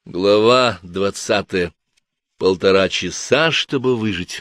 Глава 20. 1,5 часа, чтобы выжить.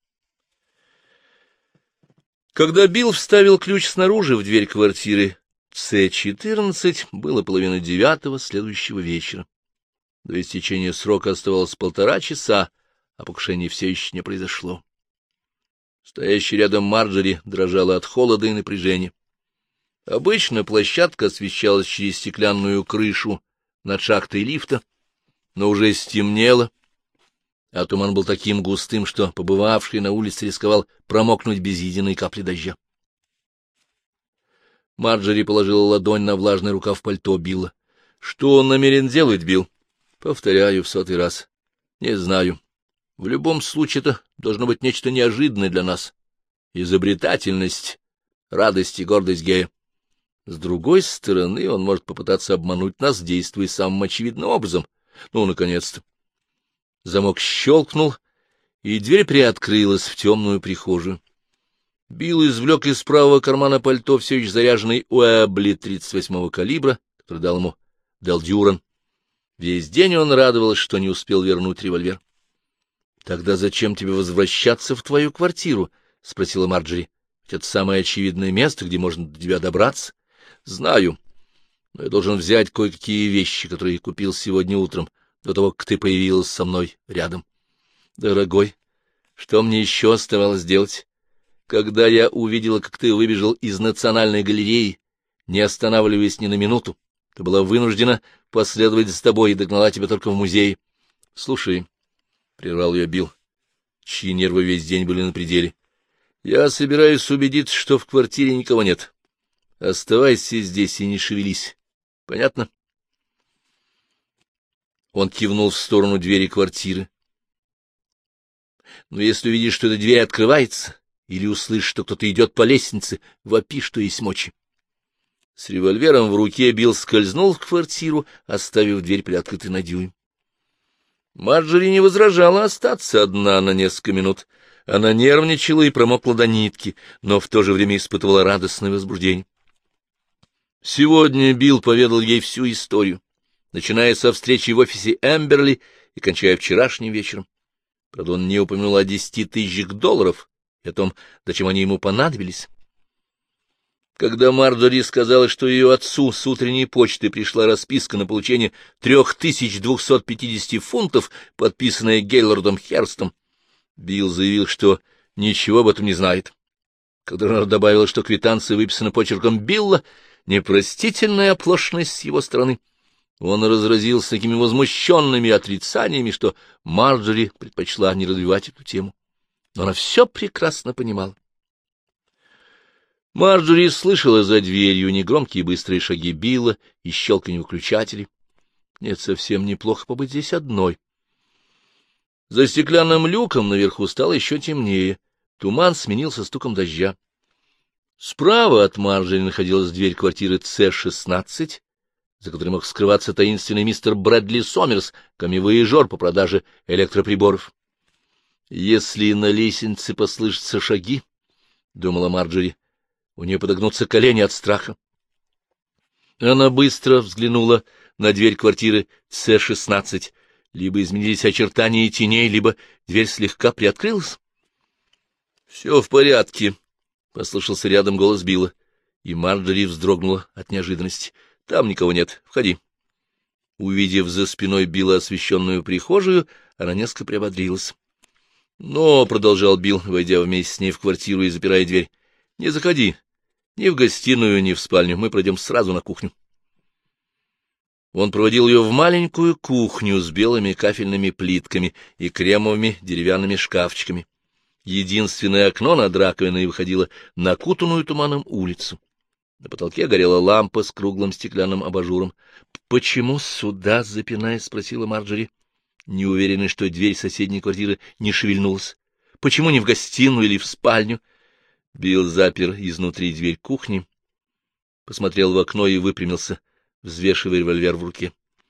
Когда Билл вставил ключ снаружи в дверь квартиры С-14, было 8:30 следующего вечера. До истечения срока оставалось 1,5 часа, а покушение все еще не произошло. Стоящая рядом Марджори дрожала от холода и напряжения. Обычно площадка освещалась через стеклянную крышу над шахтой лифта, но уже стемнело, а туман был таким густым, что побывавший на улице рисковал промокнуть без единой капли дождя. Марджори положила ладонь на влажный рукав пальто Билла. — Что он намерен делать, Билл? — Повторяю в 100-й раз. — Не знаю. В любом случае это должно быть нечто неожиданное для нас. Изобретательность, радость и гордость гея. С другой стороны, он может попытаться обмануть нас, действуя самым очевидным образом. Ну, наконец-то. Замок щелкнул, и дверь приоткрылась в темную прихожую. Билл извлек из правого кармана пальто все еще заряженный Уэбли 38-го калибра, который дал ему Дел Дюран. Весь день он радовался, что не успел вернуть револьвер. — Тогда зачем тебе возвращаться в твою квартиру? — спросила Марджори. — Ведь это самое очевидное место, где можно до тебя добраться. — Знаю. Но я должен взять кое-какие вещи, которые купил сегодня утром, до того, как ты появилась со мной рядом. Дорогой, что мне еще оставалось делать? Когда я увидела, как ты выбежал из Национальной галереи, не останавливаясь ни на минуту, ты была вынуждена последовать за тобой и догнала тебя только в музее. — Слушай, — прервал ее Билл, чьи нервы весь день были на пределе, — я собираюсь убедиться, что в квартире никого нет. Оставайся здесь и не шевелись. Понятно? Он кивнул в сторону двери квартиры. Но если увидишь, что эта дверь открывается, или услышишь, что кто-то идет по лестнице, вопи, что есть мочи. С револьвером в руке Билл скользнул в квартиру, оставив дверь приоткрытой на дюйм. Марджори не возражала остаться одна на несколько минут. Она нервничала и промокла до нитки, но в то же время испытывала радостное возбуждение. Сегодня Билл поведал ей всю историю, начиная со встречи в офисе Эмберли и кончая вчерашним вечером. Правда, он не упомянул о 10 000 долларов и о том, зачем они ему понадобились. Когда Марджори сказала, что ее отцу с утренней почты пришла расписка на получение 3250 фунтов, подписанная Гейлордом Херстом, Билл заявил, что ничего об этом не знает. Когда она добавила, что квитанция выписана почерком Билла, непростительная оплошность с его стороны, он разразился такими возмущенными отрицаниями, что Марджори предпочла не развивать эту тему. Но она все прекрасно понимала. Марджори слышала за дверью негромкие быстрые шаги Билла и щелканье выключателей. Нет, совсем неплохо побыть здесь одной. За стеклянным люком наверху стало еще темнее. Туман сменился стуком дождя. Справа от Марджори находилась дверь квартиры С-16, за которой мог скрываться таинственный мистер Брэдли Сомерс, камевояжер по продаже электроприборов. «Если на лестнице послышатся шаги, — думала Марджори, — у нее подогнутся колени от страха». Она быстро взглянула на дверь квартиры С-16. Либо изменились очертания теней, либо дверь слегка приоткрылась. — Все в порядке, — послышался рядом голос Билла, и Марджори вздрогнула от неожиданности. — Там никого нет. Входи. Увидев за спиной Билла освещенную прихожую, она несколько приободрилась. — Но, — продолжал Билл, войдя вместе с ней в квартиру и запирая дверь, — не заходи ни в гостиную, ни в спальню. Мы пройдем сразу на кухню. Он проводил ее в маленькую кухню с белыми кафельными плитками и кремовыми деревянными шкафчиками. Единственное окно над раковиной выходило на окутанную туманом улицу. На потолке горела лампа с круглым стеклянным абажуром. — Почему сюда? — запинаясь, спросила Марджори, неуверенная, что дверь соседней квартиры не шевельнулась. — Почему не в гостиную или в спальню? Билл запер изнутри дверь кухни, посмотрел в окно и выпрямился, взвешивая револьвер в руке.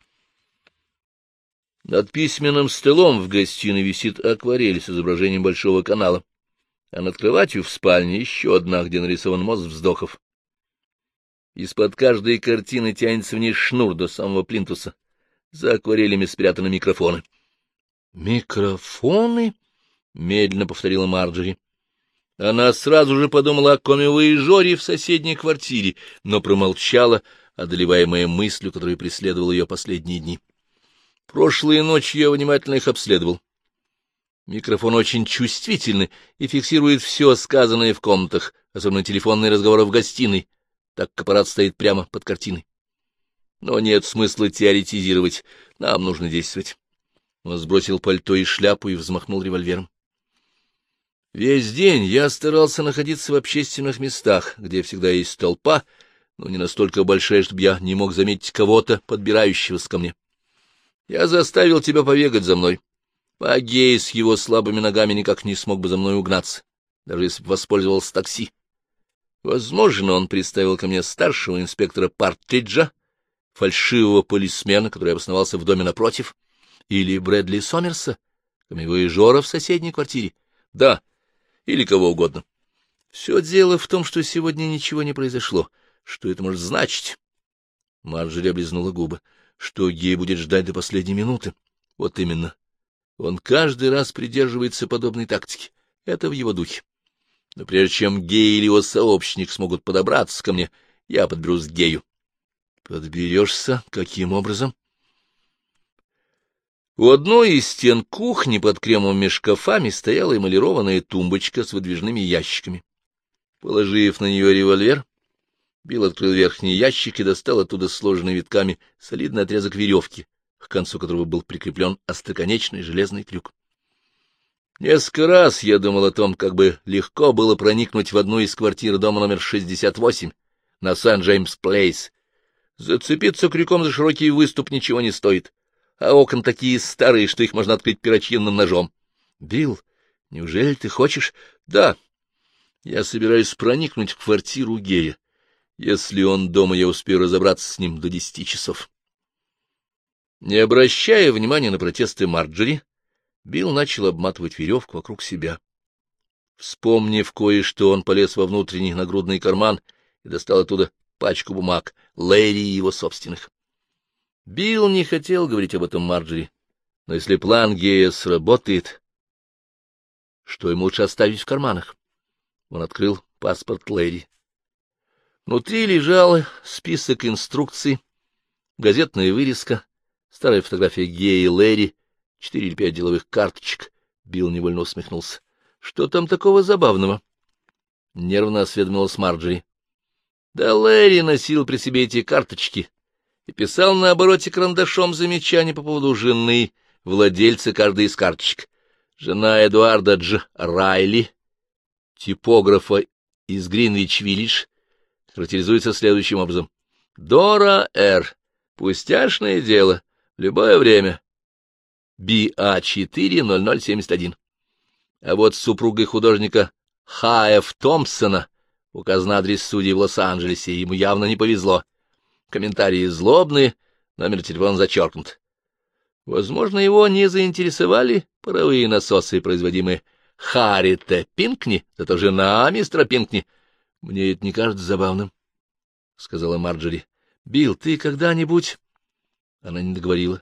Над письменным столом в гостиной висит акварель с изображением большого канала, а над кроватью в спальне еще одна, где нарисован мост вздохов. Из-под каждой картины тянется вниз шнур до самого плинтуса. За акварелями спрятаны микрофоны. «Микрофоны?» — медленно повторила Марджори. Она сразу же подумала о коммивояжере в соседней квартире, но промолчала, одолеваемая мыслью, которая преследовала ее последние дни. Прошлой ночью я внимательно их обследовал. Микрофон очень чувствительный и фиксирует все сказанное в комнатах, особенно телефонные разговоры в гостиной, так как аппарат стоит прямо под картиной. Но нет смысла теоретизировать, нам нужно действовать. Он сбросил пальто и шляпу и взмахнул револьвером. Весь день я старался находиться в общественных местах, где всегда есть толпа, но не настолько большая, чтобы я не мог заметить кого-то, подбирающегося ко мне. Я заставил тебя побегать за мной. А Гей с его слабыми ногами никак не смог бы за мной угнаться, даже если бы воспользовался такси. Возможно, он представил ко мне старшего инспектора Партриджа, фальшивого полисмена, который обосновался в доме напротив, или Брэдли Сомерса, коммивояжера в соседней квартире. Да, или кого угодно. Все дело в том, что сегодня ничего не произошло. Что это может значить? Марджори облизнула губы. Что Гей будет ждать до последней минуты? Вот именно. Он каждый раз придерживается подобной тактики. Это в его духе. Но прежде чем Гей или его сообщник смогут подобраться ко мне, я подберусь к Гею. Подберешься? Каким образом? У одной из стен кухни под кремовыми шкафами стояла эмалированная тумбочка с выдвижными ящиками. Положив на нее револьвер, Билл открыл верхний ящик и достал оттуда сложенный витками солидный отрезок веревки, к концу которого был прикреплен остроконечный железный крюк. Несколько раз я думал о том, как бы легко было проникнуть в одну из квартир дома номер 68 на Сент-Джеймс-Плейс. Зацепиться крюком за широкий выступ ничего не стоит, а окна такие старые, что их можно открыть перочинным ножом. — Билл, неужели ты хочешь? — Да. Я собираюсь проникнуть в квартиру Гея. Если он дома, я успею разобраться с ним до 10 часов. Не обращая внимания на протесты Марджори, Билл начал обматывать веревку вокруг себя. Вспомнив кое-что, он полез во внутренний нагрудный карман и достал оттуда пачку бумаг, Лэри и его собственных. Билл не хотел говорить об этом Марджори, но если план Гея сработает, что ему лучше оставить в карманах? Он открыл паспорт Лэри. Внутри лежал список инструкций, газетная вырезка, старая фотография Гея и Лэри, 4 или 5 деловых карточек. Билл невольно усмехнулся. — Что там такого забавного? — нервно осведомилась Марджори. Да Лэри носил при себе эти карточки и писал на обороте карандашом замечания по поводу жены, владельца каждой из карточек. Жена Эдуарда Дж. Райли, типографа из Гринвич-Виллидж, характеризуется следующим образом. Дора Р. Пустяшное дело. В любое время. BA40071. А вот с супругой художника Х.Ф. Томпсона указан адрес судьи в Лос-Анджелесе, ему явно не повезло. Комментарии злобные, номер телефона зачеркнут. Возможно, его не заинтересовали паровые насосы, производимые Харри Т. Пинкни, зато жена мистера Пинкни. Мне это не кажется забавным, — сказала Марджори. — Билл, ты когда-нибудь... Она не договорила.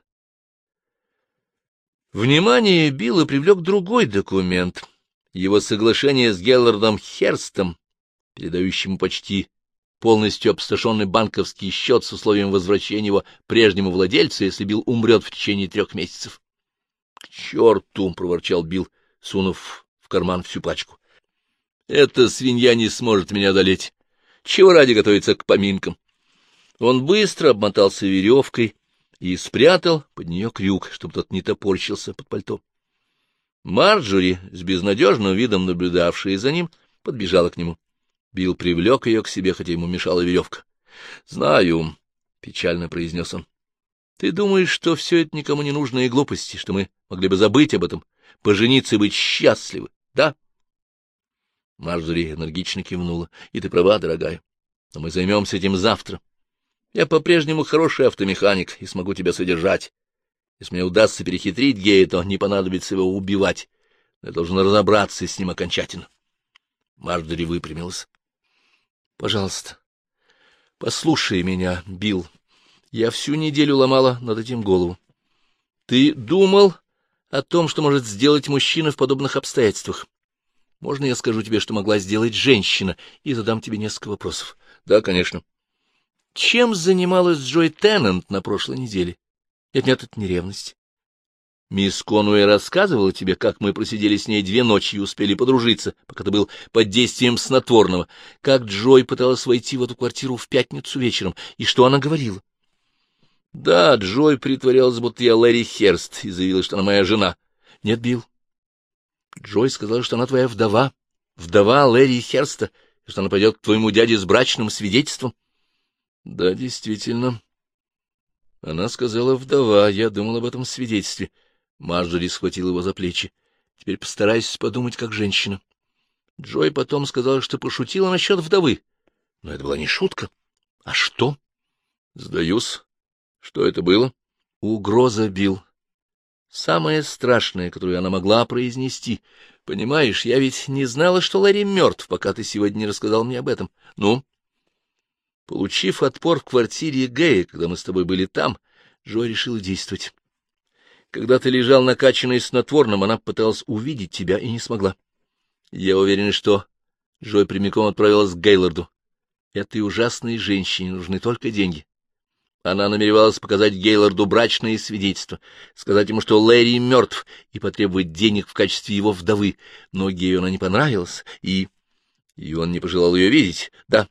Внимание Билла привлек другой документ. Его соглашение с Геллардом Херстом, передающим почти полностью опустошенный банковский счет с условием возвращения его прежнему владельцу, если Билл умрет в течение 3 месяцев. — К черту! — проворчал Билл, сунув в карман всю пачку. — Эта свинья не сможет меня одолеть. Чего ради готовиться к поминкам? Он быстро обмотался веревкой и спрятал под нее крюк, чтобы тот не топорщился под пальто. Марджори, с безнадежным видом наблюдавшая за ним, подбежала к нему. Билл привлек ее к себе, хотя ему мешала веревка. — Знаю, — печально произнес он. — Ты думаешь, что все это никому не нужные глупости, что мы могли бы забыть об этом, пожениться и быть счастливы, да? Марджори энергично кивнула. — И ты права, дорогая, но мы займемся этим завтра. Я по-прежнему хороший автомеханик и смогу тебя содержать. Если мне удастся перехитрить Гея, то не понадобится его убивать. Но я должен разобраться с ним окончательно. Марджори выпрямилась. — Пожалуйста, послушай меня, Билл. Я всю неделю ломала над этим голову. Ты думал о том, что может сделать мужчина в подобных обстоятельствах? Можно я скажу тебе, что могла сделать женщина, и задам тебе несколько вопросов? Да, конечно. Чем занималась Джой Теннант на прошлой неделе? Нет, это не ревность. Мисс Конуэй рассказывала тебе, как мы просидели с ней 2 ночи и успели подружиться, пока ты был под действием снотворного, как Джой пыталась войти в эту квартиру в пятницу вечером, и что она говорила? Да, Джой притворялась, будто я Лэри Херст, и заявила, что она моя жена. Нет, Билл. Джой сказала, что она твоя вдова, вдова Лэри Херста, и что она пойдет к твоему дяде с брачным свидетельством. Да, действительно. Она сказала вдова, я думал об этом свидетельстве. Марджори схватила его за плечи. Теперь постарайся подумать, как женщина. Джой потом сказала, что пошутила насчет вдовы. Но это была не шутка. А что? Сдаюсь. Что это было? Угроза, Билл. Самое страшное, которое она могла произнести. Понимаешь, я ведь не знала, что Ларри мертв, пока ты сегодня не рассказал мне об этом. Ну? Получив отпор в квартире Гэя, когда мы с тобой были там, Джой решила действовать. Когда ты лежал накачанный снотворным, она пыталась увидеть тебя и не смогла. Я уверен, что Джой прямиком отправилась к Гейлорду. Этой ужасной женщине нужны только деньги. Она намеревалась показать Гейлорду брачное свидетельство, сказать ему, что Лэри мертв, и потребовать денег в качестве его вдовы. Но Гею она не понравилась, и он не пожелал ее видеть. Да,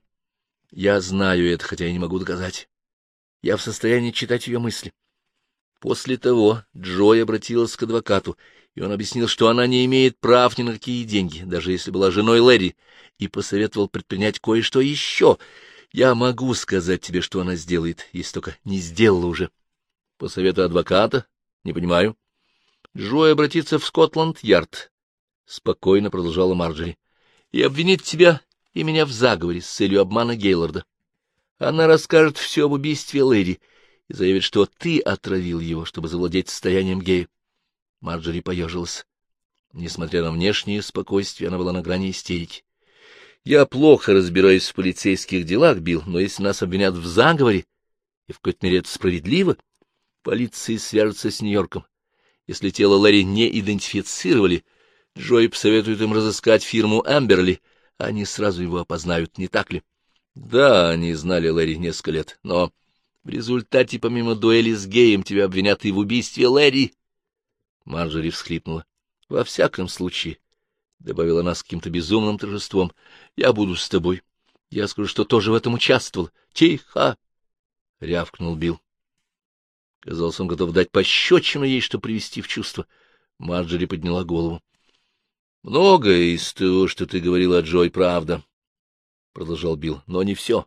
я знаю это, хотя я не могу доказать. Я в состоянии читать ее мысли. После того Джой обратилась к адвокату, и он объяснил, что она не имеет прав ни на какие деньги, даже если была женой Лэри, и посоветовал предпринять кое-что еще. Я могу сказать тебе, что она сделает, если только не сделала уже. По совету адвоката? Не понимаю. Джой обратится в Скотланд-Ярд, — спокойно продолжала Марджори, — и обвинит тебя и меня в заговоре с целью обмана Гейлорда. Она расскажет все об убийстве Лэри и заявит, что ты отравил его, чтобы завладеть состоянием Гея. Марджори поежилась. Несмотря на внешнее спокойствие, она была на грани истерики. Я плохо разбираюсь в полицейских делах, Билл, но если нас обвинят в заговоре, и в какой-то мере это справедливо, полиция свяжется с Нью-Йорком. Если тело Лэри не идентифицировали, Джой посоветует им разыскать фирму Амберли, они сразу его опознают, не так ли? Да, они знали Лэри несколько лет, но в результате, помимо дуэли с Геем, тебя обвинят и в убийстве Лэри. Марджори всхлипнула. — Во всяком случае, — добавила она с каким-то безумным торжеством, — я буду с тобой. Я скажу, что тоже в этом участвовал. — Тихо! — рявкнул Билл. Казалось, он готов дать пощечину ей, чтобы привести в чувство. Марджори подняла голову. — Многое из того, что ты говорила о Джой, правда, — продолжал Билл, — но не все.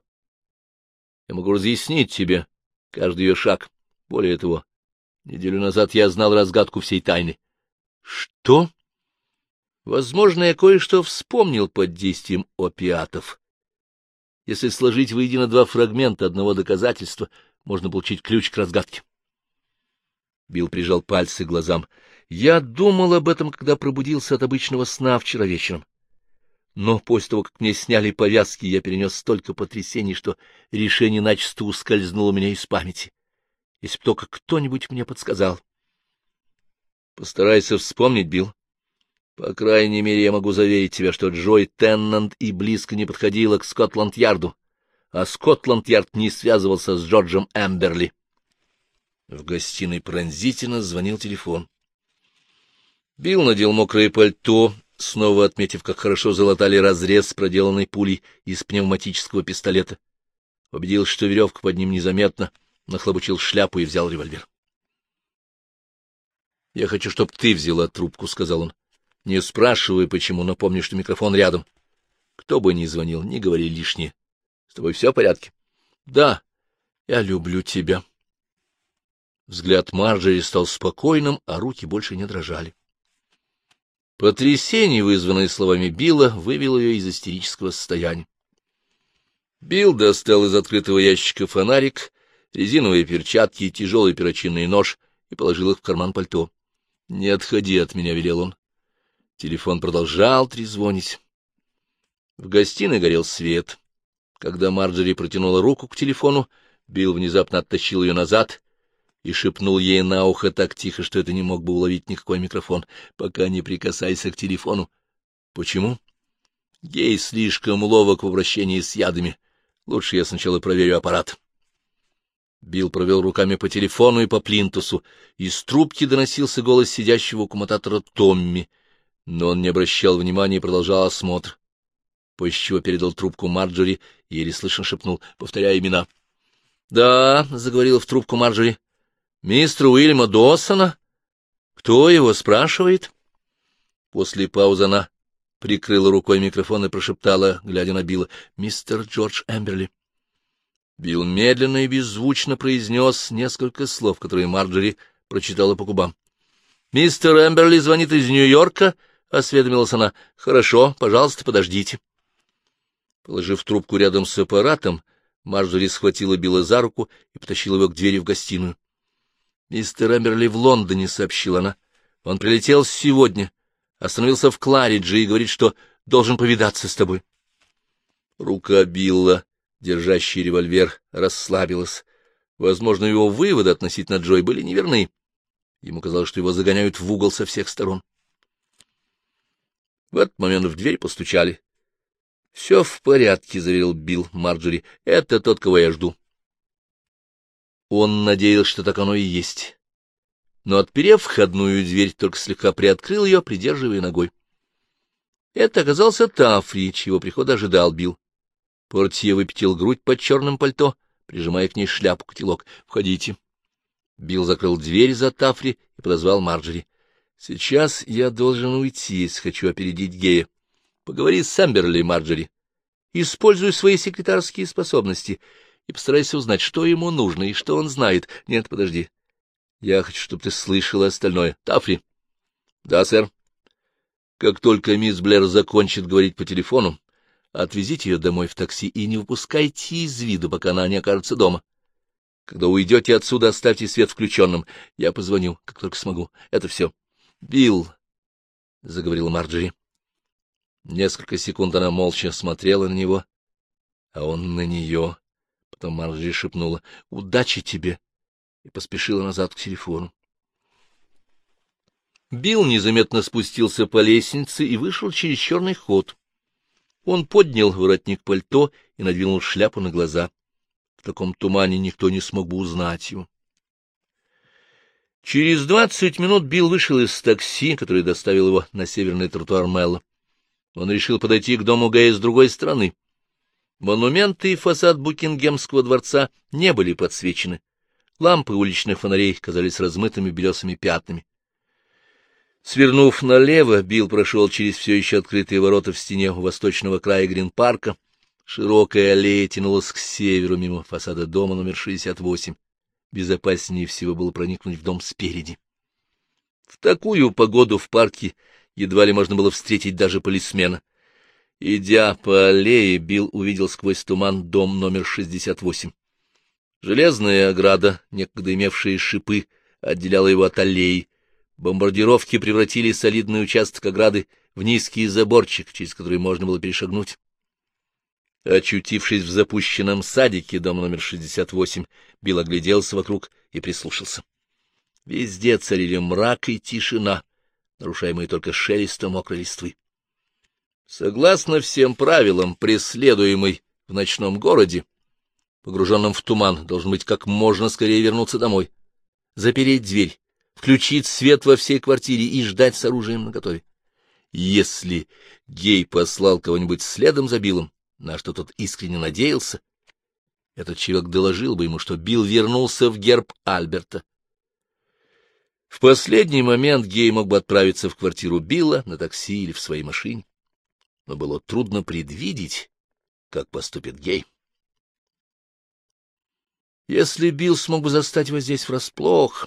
Я могу разъяснить тебе каждый ее шаг. Более того, неделю назад я знал разгадку всей тайны. — Что? Возможно, я кое-что вспомнил под действием опиатов. Если сложить воедино 2 фрагмента одного доказательства, можно получить ключ к разгадке. Билл прижал пальцы к глазам. Я думал об этом, когда пробудился от обычного сна вчера вечером. Но после того, как мне сняли повязки, я перенес столько потрясений, что решение начисто ускользнуло у меня из памяти. Если бы только кто-нибудь мне подсказал. Постарайся вспомнить, Билл. По крайней мере, я могу заверить тебя, что Джой Теннант и близко не подходила к Скотланд-Ярду, а Скотланд-Ярд не связывался с Джорджем Эмберли. В гостиной пронзительно звонил телефон. Билл надел мокрое пальто, снова отметив, как хорошо залатали разрез, проделанный пулей из пневматического пистолета. Убедился, что веревка под ним незаметна, нахлобучил шляпу и взял револьвер. — Я хочу, чтобы ты взяла трубку, — сказал он. — Не спрашивай, почему, но помни, что микрофон рядом. Кто бы ни звонил, не говори лишнее. С тобой все в порядке? — Да, я люблю тебя. Взгляд Марджори стал спокойным, а руки больше не дрожали. Потрясение, вызванное словами Билла, вывело ее из истерического состояния. Билл достал из открытого ящика фонарик, резиновые перчатки и тяжелый перочинный нож и положил их в карман пальто. — Не отходи от меня, — велел он. Телефон продолжал трезвонить. В гостиной горел свет. Когда Марджори протянула руку к телефону, Билл внезапно оттащил ее назад и шепнул ей на ухо так тихо, что это не мог бы уловить никакой микрофон. «Пока не прикасайся к телефону». «Почему?» «Гей слишком ловок в обращении с ядами. Лучше я сначала проверю аппарат». Билл провел руками по телефону и по плинтусу. Из трубки доносился голос сидящего у коммутатора Томми, но он не обращал внимания и продолжал осмотр, после чего передал трубку Марджори и еле слышно шепнул, повторяя имена. — Да, — заговорила в трубку Марджори. — Мистера Уильяма Доссона? Кто его спрашивает? После паузы она прикрыла рукой микрофон и прошептала, глядя на Билла, — Мистер Джордж Эмберли. Билл медленно и беззвучно произнес несколько слов, которые Марджори прочитала по губам. — Мистер Эмберли звонит из Нью-Йорка, — осведомилась она. — Хорошо, пожалуйста, подождите. Положив трубку рядом с аппаратом, Марджори схватила Билла за руку и потащила его к двери в гостиную. — Мистер Эмберли в Лондоне, — сообщила она. — Он прилетел сегодня, остановился в Кларидже и говорит, что должен повидаться с тобой. Рука Билла, держащая револьвер, расслабилась. Возможно, его выводы относительно Джой были неверны. Ему казалось, что его загоняют в угол со всех сторон. В этот момент в дверь постучали. — Все в порядке, — заверил Билл Марджори. — Это тот, кого я жду. Он надеялся, что так оно и есть. Но, отперев входную дверь, только слегка приоткрыл ее, придерживая ногой. Это оказался Тафри, чьего прихода ожидал Билл. Портье выпятил грудь под черным пальто, прижимая к ней шляпу-котелок. — Входите. Билл закрыл дверь за Тафри и подозвал Марджори. — Сейчас я должен уйти, если хочу опередить Гея. Поговори с Эмберли, Марджори. Используй свои секретарские способности и постарайся узнать, что ему нужно и что он знает. Нет, подожди. Я хочу, чтобы ты слышала остальное. Тафри? — Да, сэр. Как только мисс Блэр закончит говорить по телефону, отвезите ее домой в такси и не выпускайте из виду, пока она не окажется дома. Когда уйдете отсюда, оставьте свет включенным. Я позвоню, как только смогу. Это все. — Билл, — заговорила Марджори. Несколько секунд она молча смотрела на него, а он на нее. Потом Марджори шепнула: — Удачи тебе! И поспешила назад к телефону. Билл незаметно спустился по лестнице и вышел через черный ход. Он поднял воротник пальто и надвинул шляпу на глаза. В таком тумане никто не смог бы узнать его. Через 20 минут Билл вышел из такси, которое доставило его на северный тротуар Мэлла. Он решил подойти к дому Гэя с другой стороны. Монументы и фасад Букингемского дворца не были подсвечены. Лампы уличных фонарей казались размытыми белесыми пятнами. Свернув налево, Билл прошел через все еще открытые ворота в стене у восточного края Грин-парка. Широкая аллея тянулась к северу мимо фасада дома номер 68. Безопаснее всего было проникнуть в дом спереди. В такую погоду в парке едва ли можно было встретить даже полисмена. Идя по аллее, Билл увидел сквозь туман дом номер 68. Железная ограда, некогда имевшая шипы, отделяла его от аллеи. Бомбардировки превратили солидный участок ограды в низкий заборчик, через который можно было перешагнуть. Очутившись в запущенном садике дома номер 68, Билл огляделся вокруг и прислушался. Везде царили мрак и тишина, нарушаемые только шелестом мокрой листвы. Согласно всем правилам, преследуемый в ночном городе, погруженном в туман, должен быть как можно скорее вернуться домой, запереть дверь, включить свет во всей квартире и ждать с оружием наготове. Если Гей послал кого-нибудь следом за Биллом, на что тот искренне надеялся, этот человек доложил бы ему, что Билл вернулся в герб Альберта. В последний момент Гей мог бы отправиться в квартиру Билла на такси или в своей машине, но было трудно предвидеть, как поступит Гей. Если Билл смог бы застать его здесь врасплох...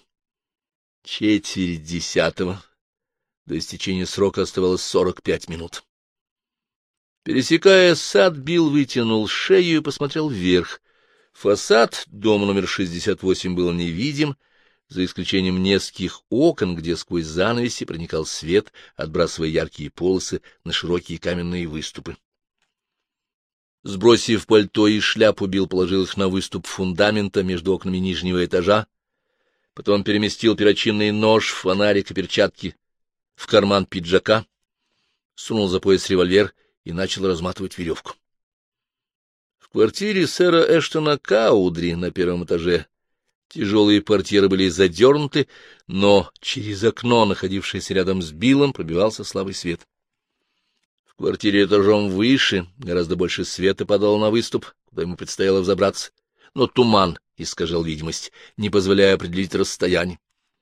9:45, до истечения срока оставалось 45 минут. Пересекая сад, Билл вытянул шею и посмотрел вверх. Фасад дома номер 68 был невидим, за исключением нескольких окон, где сквозь занавеси проникал свет, отбрасывая яркие полосы на широкие каменные выступы. Сбросив пальто и шляпу, Билл положил их на выступ фундамента между окнами нижнего этажа, Потом переместил перочинный нож, фонарик и перчатки в карман пиджака, сунул за пояс револьвер и начал разматывать веревку. В квартире сэра Эштона Каудри на первом этаже тяжелые портьеры были задернуты, но через окно, находившееся рядом с Биллом, пробивался слабый свет. В квартире этажом выше гораздо больше света падало на выступ, куда ему предстояло взобраться, но туман искажал видимость, не позволяя определить расстояние.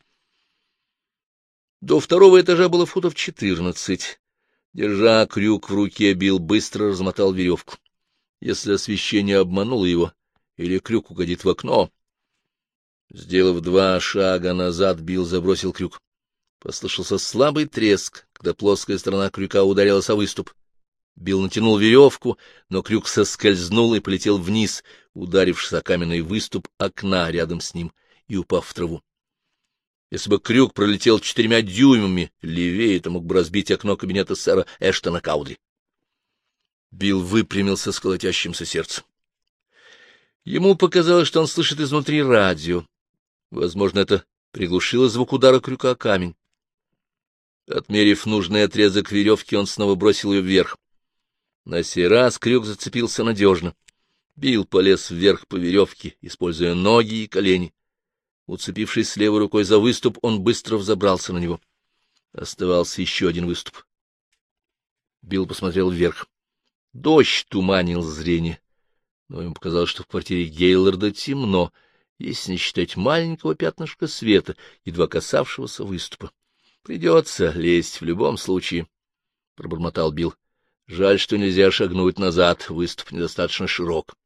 До второго этажа было футов 14. Держа крюк в руке, Билл быстро размотал веревку. Если освещение обмануло его, или крюк угодит в окно. Сделав 2 шага назад, Билл забросил крюк. Послышался слабый треск, когда плоская сторона крюка ударилась о выступ. Билл натянул веревку, но крюк соскользнул и полетел вниз, ударившись о каменный выступ окна рядом с ним и упав в траву. Если бы крюк пролетел 4 дюймами левее, то мог бы разбить окно кабинета сэра Эштона Каудри. Билл выпрямился с колотящимся сердцем. Ему показалось, что он слышит изнутри радио. Возможно, это приглушило звук удара крюка о камень. Отмерив нужный отрезок веревки, он снова бросил ее вверх. На сей раз крюк зацепился надежно. Билл полез вверх по веревке, используя ноги и колени. Уцепившись левой рукой за выступ, он быстро взобрался на него. Оставался еще один выступ. Билл посмотрел вверх. Дождь туманил зрение, но ему показалось, что в квартире Гейлорда темно, если не считать маленького пятнышка света, едва касавшегося выступа. — Придется лезть в любом случае, — пробормотал Билл. — Жаль, что нельзя шагнуть назад, выступ недостаточно широк.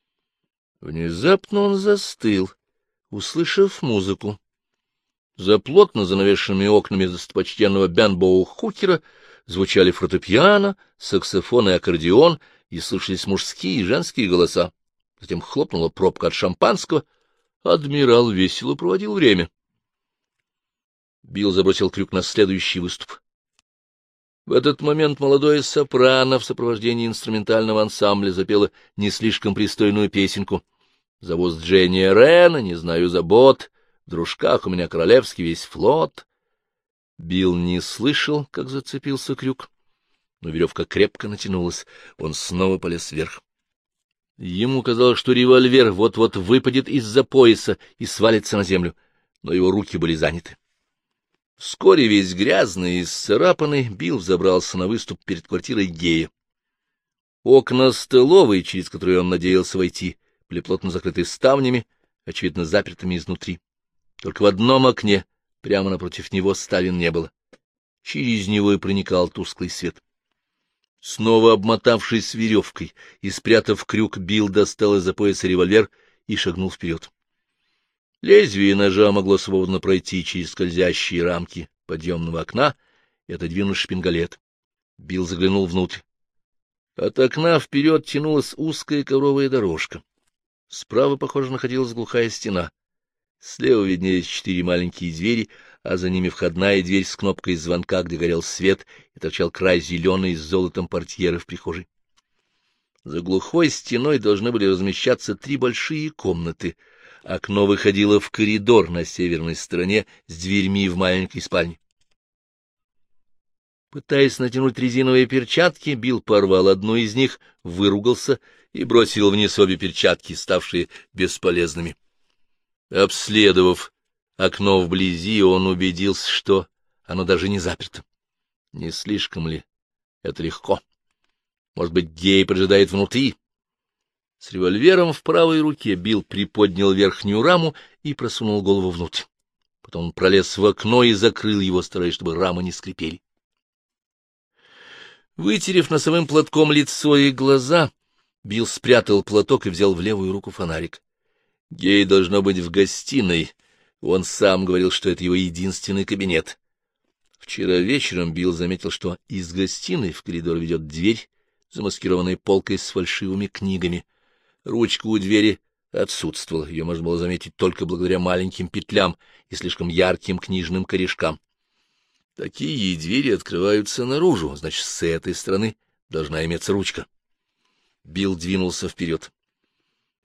Внезапно он застыл, услышав музыку. За плотно занавешенными окнами достопочтенного Бенбоу-Хукера звучали фортепиано, саксофон и аккордеон, и слышались мужские и женские голоса. Затем хлопнула пробка от шампанского. Адмирал весело проводил время. Билл забросил крюк на следующий выступ. В этот момент молодое сопрано в сопровождении инструментального ансамбля запела не слишком пристойную песенку. «Зовут Дженни Рена, не знаю забот, в дружках у меня королевский весь флот». Билл не слышал, как зацепился крюк, но веревка крепко натянулась. Он снова полез вверх. Ему казалось, что револьвер вот-вот выпадет из-за пояса и свалится на землю, но его руки были заняты. Вскоре весь грязный и исцарапанный Билл взобрался на выступ перед квартирой Гея. Окна столовой, через которые он надеялся войти, были плотно закрыты ставнями, очевидно, запертыми изнутри. Только в одном окне, прямо напротив него, ставен не было. Через него и проникал тусклый свет. Снова обмотавшись веревкой и спрятав крюк, Билл достал из-за пояса револьвер и шагнул вперед. Лезвие ножа могло свободно пройти через скользящие рамки подъемного окна и отодвинуть шпингалет. Билл заглянул внутрь. От окна вперед тянулась узкая ковровая дорожка. Справа, похоже, находилась глухая стена. Слева виднелись 4 маленькие двери, а за ними входная дверь с кнопкой звонка, где горел свет, и торчал край зеленой с золотом портьеры в прихожей. За глухой стеной должны были размещаться 3 большие комнаты. Окно выходило в коридор на северной стороне с дверьми в маленькой спальне. Пытаясь натянуть резиновые перчатки, Билл порвал одну из них, выругался и бросил вниз обе перчатки, ставшие бесполезными. Обследовав окно вблизи, он убедился, что оно даже не заперто. Не слишком ли это легко? Может быть, Гей поджидает внутри? С револьвером в правой руке Билл приподнял верхнюю раму и просунул голову внутрь. Потом он пролез в окно и закрыл его, стараясь, чтобы рамы не скрипели. Вытерев носовым платком лицо и глаза, Билл спрятал платок и взял в левую руку фонарик. Гей должно быть в гостиной. Он сам говорил, что это его единственный кабинет. Вчера вечером Билл заметил, что из гостиной в коридор ведет дверь, замаскированная полкой с фальшивыми книгами. Ручка у двери отсутствовала, ее можно было заметить только благодаря маленьким петлям и слишком ярким книжным корешкам. Такие двери открываются наружу, значит, с этой стороны должна иметься ручка. Билл двинулся вперед.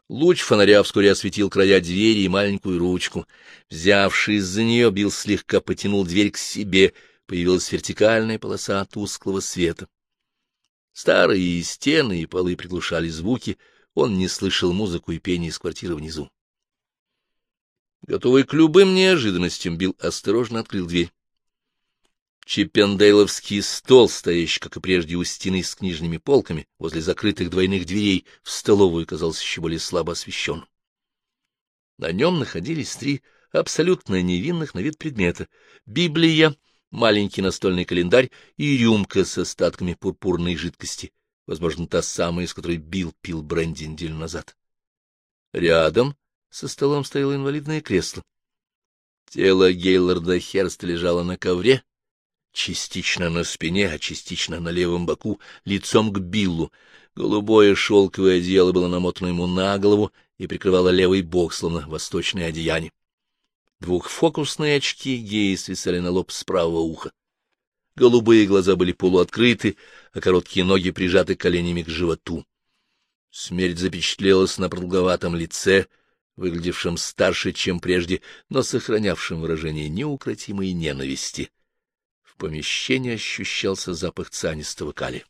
Луч фонаря вскоре осветил края двери и маленькую ручку. Взявшись за нее, Билл слегка потянул дверь к себе. Появилась вертикальная полоса тусклого света. Старые стены и полы приглушали звуки. Он не слышал музыку и пение из квартиры внизу. Готовый к любым неожиданностям, Билл осторожно открыл дверь. Чиппендейловский стол, стоящий, как и прежде, у стены с книжными полками, возле закрытых двойных дверей в столовую, казался еще более слабо освещенным. На нем находились 3 абсолютно невинных на вид предмета — Библия, маленький настольный календарь и рюмка с остатками пурпурной жидкости, возможно, та самая, из которой Билл пил бренди неделю назад. Рядом со столом стояло инвалидное кресло. Тело Гейлорда Херста лежало на ковре, частично на спине, а частично на левом боку, лицом к Биллу. Голубое шелковое одеяло было намотано ему на голову и прикрывало левый бок, словно восточное одеяние. Двухфокусные очки геи свисали на лоб с правого уха. Голубые глаза были полуоткрыты, а короткие ноги прижаты коленями к животу. Смерть запечатлелась на продолговатом лице, выглядевшем старше, чем прежде, но сохранявшем выражение неукротимой ненависти. В помещении ощущался запах цианистого калия.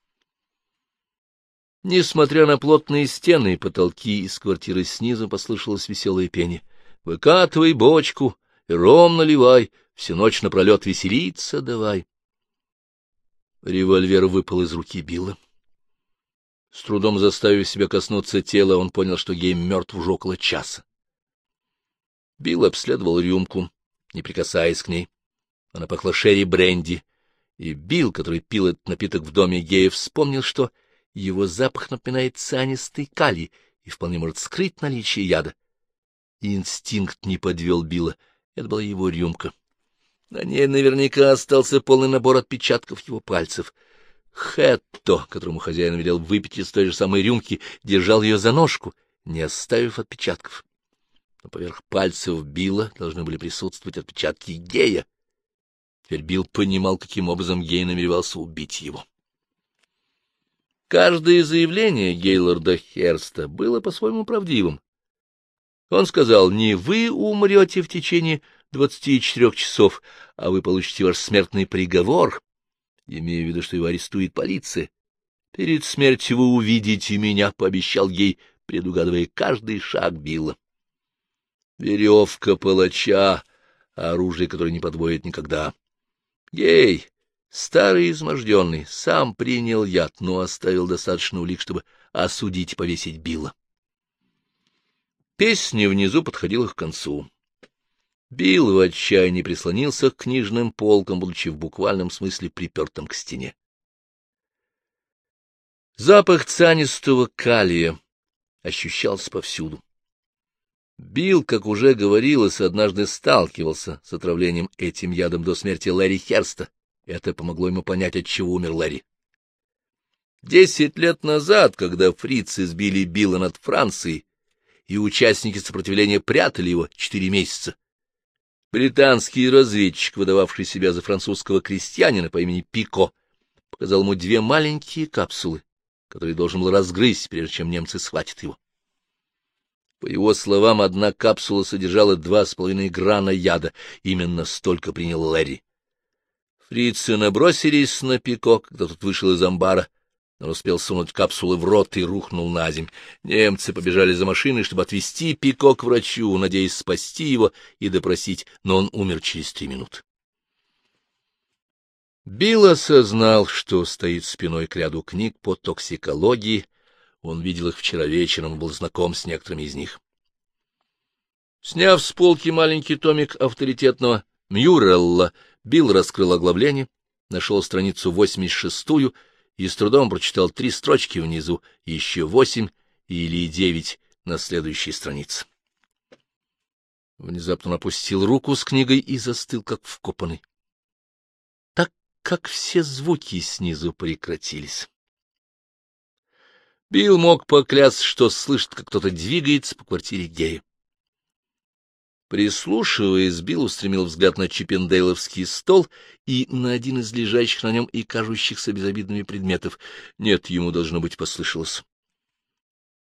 Несмотря на плотные стены и потолки, из квартиры снизу послышалось веселое пение. «Выкатывай бочку и ром наливай, всю ночь напролет веселиться давай». Револьвер выпал из руки Билла. С трудом заставив себя коснуться тела, он понял, что гей мертв уже около часа. Билл обследовал рюмку, не прикасаясь к ней. Она пахла шерри-бренди, и Билл, который пил этот напиток в доме гея, вспомнил, что его запах напоминает цианистый калий и вполне может скрыть наличие яда. Инстинкт не подвел Билла, это была его рюмка. На ней наверняка остался полный набор отпечатков его пальцев. Хэтто, которому хозяин велел выпить из той же самой рюмки, держал ее за ножку, не оставив отпечатков. Но поверх пальцев Билла должны были присутствовать отпечатки гея. Теперь Билл понимал, каким образом гей намеревался убить его. Каждое заявление Гейлорда Херста было по-своему правдивым. Он сказал: не вы умрете в течение 24 часов, а вы получите ваш смертный приговор, имея в виду, что его арестует полиция. Перед смертью вы увидите меня, — пообещал гей, предугадывая каждый шаг Билла. Веревка палача, оружие, которое не подводит никогда. Гей, старый и изможденный, сам принял яд, но оставил достаточно улик, чтобы осудить и повесить Билла. Песня внизу подходила к концу. Билл в отчаянии прислонился к книжным полкам, будучи в буквальном смысле припертым к стене. Запах цианистого калия ощущался повсюду. Билл, как уже говорилось, однажды сталкивался с отравлением этим ядом до смерти Ларри Херста. Это помогло ему понять, от чего умер Ларри. 10 лет назад, когда фрицы сбили Билла над Францией, и участники сопротивления прятали его 4 месяца, британский разведчик, выдававший себя за французского крестьянина по имени Пико, показал ему 2 маленькие капсулы, которые должен был разгрызть, прежде чем немцы схватят его. По его словам, одна капсула содержала 2,5 грана яда. Именно столько принял Ларри. Фрицы набросились на Пико, когда тот вышел из амбара. Он успел сунуть капсулы в рот и рухнул на земь. Немцы побежали за машиной, чтобы отвезти Пико к врачу, надеясь спасти его и допросить, но он умер через 3 минуты. Билл осознал, что стоит спиной к ряду книг по токсикологии. Он видел их вчера вечером и был знаком с некоторыми из них. Сняв с полки маленький томик авторитетного Мьюрелла, Билл раскрыл оглавление, нашел страницу 86-ю и с трудом прочитал 3 строчки внизу, и еще 8 или 9 на следующей странице. Внезапно он опустил руку с книгой и застыл, как вкопанный, так как все звуки снизу прекратились. Билл мог поклясться, что слышит, как кто-то двигается по квартире гея. Прислушиваясь, Билл устремил взгляд на чиппендейловский стол и на один из лежащих на нем и кажущихся безобидными предметов. Нет, ему, должно быть, послышалось.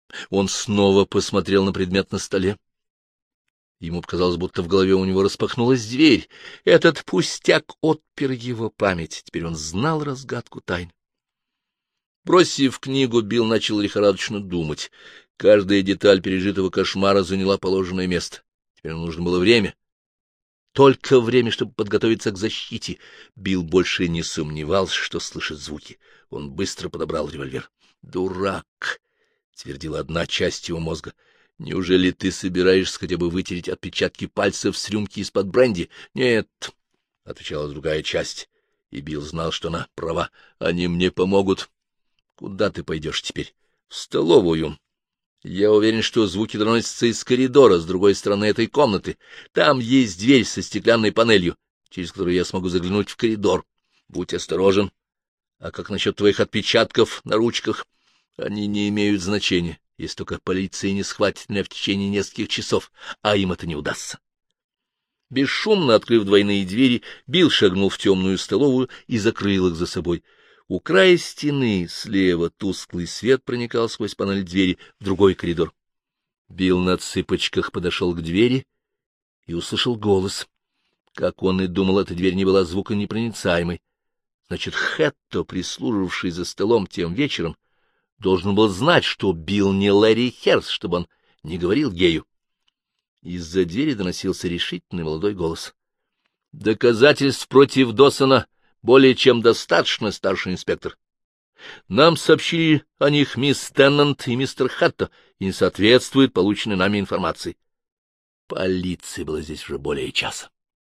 Он снова посмотрел на предмет на столе. Ему показалось, будто в голове у него распахнулась дверь. Этот пустяк отпер его память. Теперь он знал разгадку тайн. Бросив книгу, Билл начал лихорадочно думать. Каждая деталь пережитого кошмара заняла положенное место. Теперь ему нужно было время. Только время, чтобы подготовиться к защите. Билл больше не сомневался, что слышит звуки. Он быстро подобрал револьвер. «Дурак!» — твердила одна часть его мозга. «Неужели ты собираешься хотя бы вытереть отпечатки пальцев с рюмки из-под бренди?» «Нет», — отвечала другая часть, и Билл знал, что она права. «Они мне помогут». «Куда ты пойдешь теперь?» «В столовую. Я уверен, что звуки доносятся из коридора с другой стороны этой комнаты. Там есть дверь со стеклянной панелью, через которую я смогу заглянуть в коридор. Будь осторожен. А как насчет твоих отпечатков на ручках? Они не имеют значения, если только полиция не схватит меня в течение нескольких часов, а им это не удастся». Бесшумно открыв двойные двери, Билл шагнул в темную столовую и закрыл их за собой. У края стены слева тусклый свет проникал сквозь панель двери в другой коридор. Билл на цыпочках подошел к двери и услышал голос. Как он и думал, эта дверь не была звуконепроницаемой. Значит, Хэтто, прислуживавший за столом тем вечером, должен был знать, что Билл не Ларри Херс, чтобы он не говорил гею. Из-за двери доносился решительный молодой голос. — Доказательств против Доссона более чем достаточно, старший инспектор. Нам сообщили о них мисс Теннант и мистер Хэтто, и не соответствует полученной нами информации. Полиции было здесь уже более часа.